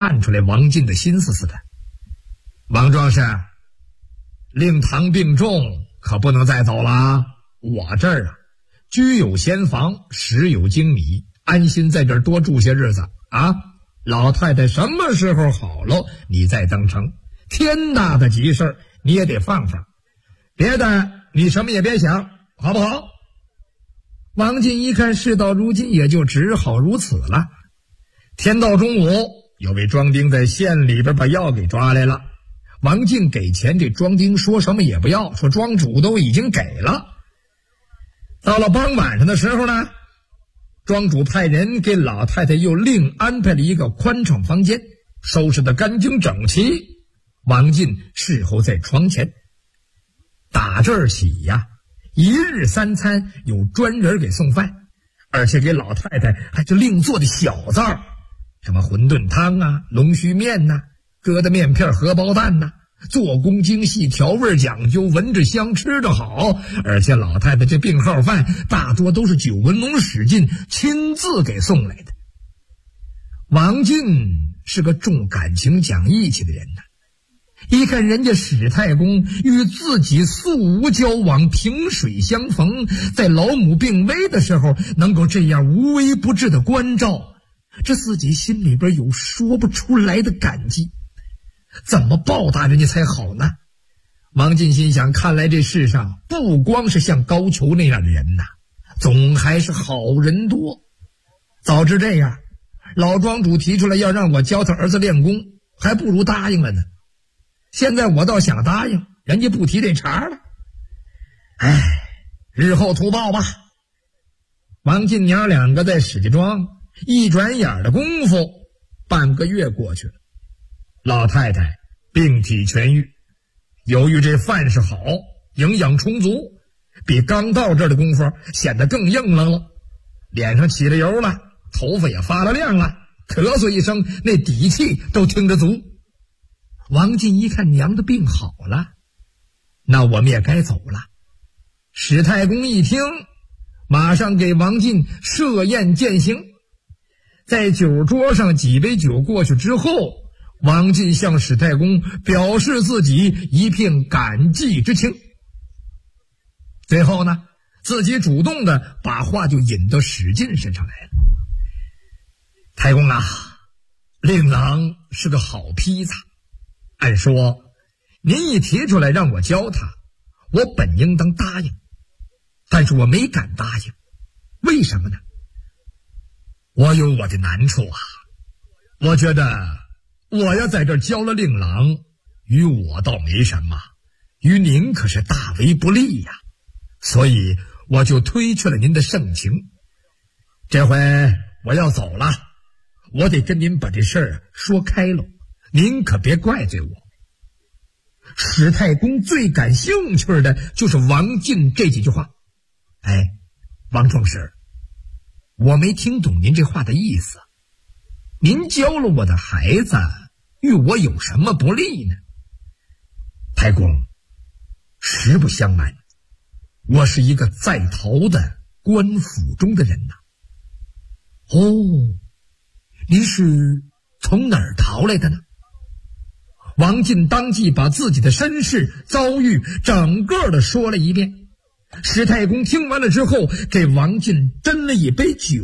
看出来王进的心思似的。王壮士，令堂病重，可不能再走了。我这儿居有闲房，食有精米，安心在这儿多住些日子啊。老太太什么时候好了，你再登城。天大的急事你也得放放，别的你什么也别想，好不好？王进一看事到如今，也就只好如此了。天到中午，有位庄丁在县里边把药给抓来了。王进给钱，这庄丁说什么也不要，说庄主都已经给了。到了傍晚上的时候呢，庄主派人给老太太又另安排了一个宽敞房间，收拾得干净整齐。王进侍候在床前。打这儿起呀，一日三餐有专人给送饭，而且给老太太还就另做的小灶，什么馄饨汤啊、龙须面呐、疙瘩面片、荷包蛋呐，做工精细，调味讲究，闻着香，吃着好。而且老太太这病号饭大多都是久文龙史进亲自给送来的。王进是个重感情讲义气的人呐，一看人家史太公与自己素无交往，萍水相逢，在老母病危的时候能够这样无微不至的关照，这自己心里边有说不出来的感激。怎么报答人家才好呢？王进心想，看来这世上不光是像高俅那样的人呐，总还是好人多。早知这样，老庄主提出来要让我教他儿子练功，还不如答应了呢。现在我倒想答应，人家不提这茬了。哎，日后图报吧。王进娘两个在史家庄，一转眼的功夫，半个月过去了。老太太病体痊愈，由于这饭是好，营养充足，比刚到这儿的功夫显得更硬朗了，脸上起了油了，头发也发了亮了，咳嗽一声，那底气都听着足。王进一看娘的病好了，那我们也该走了。史太公一听，马上给王进设宴饯行。在酒桌上几杯酒过去之后，王进向史太公表示自己一片感激之情。最后呢，自己主动的把话就引到史进身上来了。太公啊，令郎是个好坯子，按说您一提出来让我教他，我本应当答应，但是我没敢答应。为什么呢？我有我的难处啊。我觉得我要在这儿教了令郎，于我倒没什么，于您可是大为不利呀。所以我就推却了您的盛情。这回我要走了，我得跟您把这事儿说开了，您可别怪罪我。史太公最感兴趣的就是王进这几句话。哎，王壮士，我没听懂您这话的意思。您教了我的孩子，与我有什么不利呢？太公，实不相瞒，我是一个在逃的官府中的人呐。哦，您是从哪儿逃来的呢？王进当即把自己的身世遭遇整个的说了一遍。史太公听完了之后，给王进斟了一杯酒，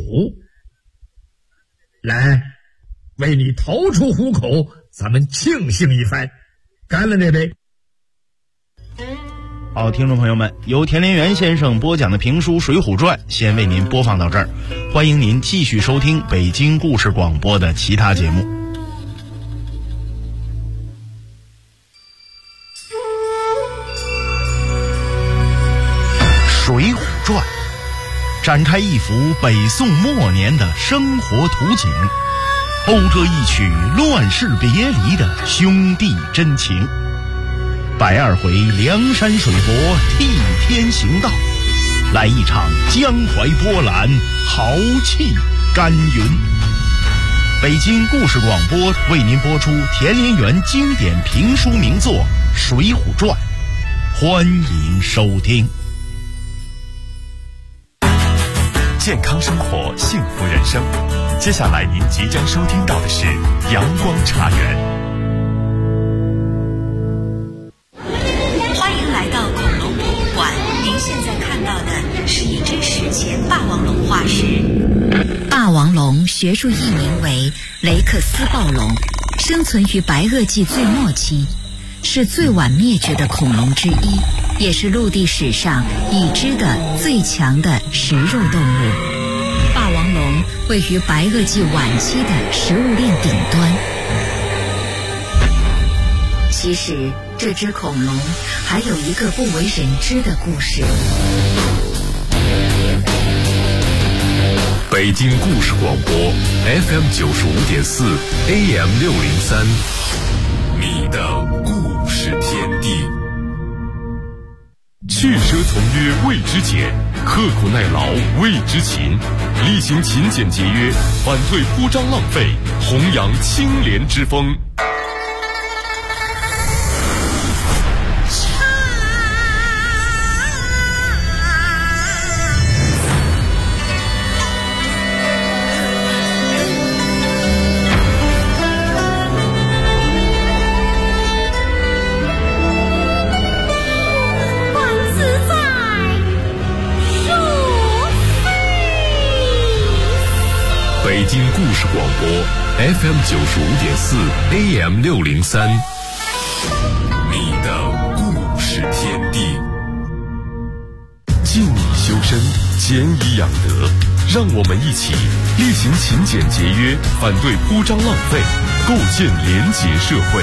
来，为你逃出虎口，咱们庆幸一番，干了这杯。 好，听众朋友们，由田连元先生播讲的评书《水浒传》先为您播放到这儿，欢迎您继续收听北京故事广播的其他节目。《水浒传》展开一幅北宋末年的生活图景，讴歌一曲乱世别离的兄弟真情。102回梁山水泊替天行道，来一场江淮波澜，豪气干云。北京故事广播为您播出田连元经典评书名作《水浒传》，欢迎收听。 健康生活，幸福人生。 接下来您即将收听到的是阳光茶园。 欢迎来到恐龙博物馆，您现在看到的是一只史前霸王龙化石。霸王龙学术译名为雷克斯暴龙，生存于白垩纪最末期，是最晚灭绝的恐龙之一，也是陆地史上已知的最强的食肉动物。霸王龙位于白垩纪晚期的食物链顶端。其实这只恐龙还有一个不为人知的故事。 北京故事广播 FM 95.4 AM 603，你的故事天地。去奢从约谓之俭，刻苦耐劳谓之勤，厉行勤俭节约，反对铺张浪费，弘扬清廉之风。北京故事广播 FM 95.4 AM 603，你的故事天地。静以修身，俭以养德，让我们一起厉行勤俭节约，反对铺张浪费，构建廉洁社会。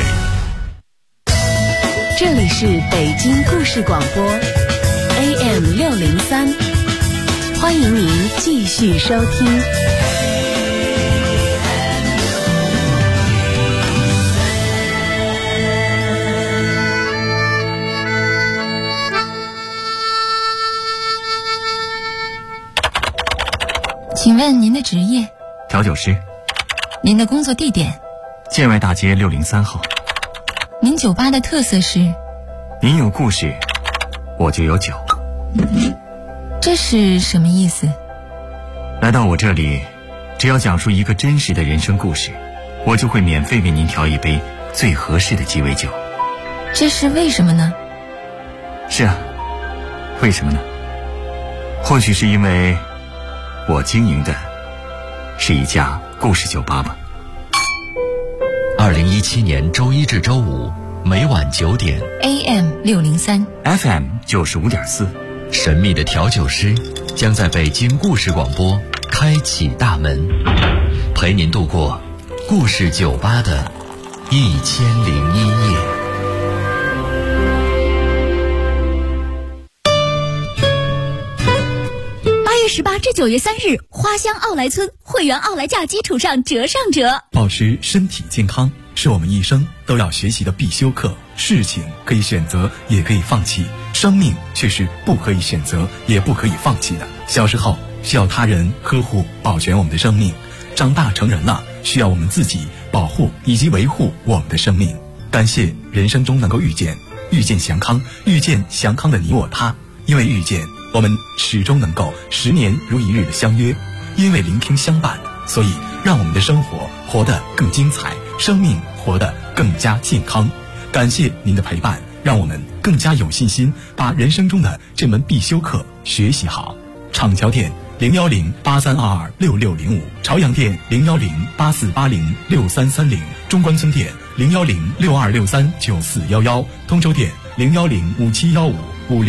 这里是北京故事广播 AM 603，欢迎您继续收听。请问您的职业？ 调酒师。 您的工作地点？ 建外大街603号。 您酒吧的特色是？ 您有故事，我就有酒。 这是什么意思？ 来到我这里，只要讲述一个真实的人生故事，我就会免费为您调一杯最合适的鸡尾酒。 这是为什么呢？ 是啊，为什么呢？或许是因为我经营的是一家故事酒吧吧。 2017年周一至周五每晚9点 AM 603 FM 95.4， 神秘的调酒师将在北京故事广播开启大门，陪您度过故事酒吧的1001夜。 8月18至9月3日，花乡奥莱村会员奥莱价基础上折上折。 保持身体健康是我们一生都要学习的必修课。事情可以选择，也可以放弃，生命却是不可以选择，也不可以放弃的。小时候需要他人呵护保全我们的生命，长大成人了，需要我们自己保护以及维护我们的生命。感谢人生中能够遇见祥康，遇见祥康的你我他。因为遇见，我们始终能够10年如一日的相约；因为聆听相伴，所以让我们的生活活得更精彩，生命活得更加健康。感谢您的陪伴，让我们更加有信心把人生中的这门必修课学习好。厂桥店01083226605，朝阳店01084806330，中关村店01062639411，通州店0105715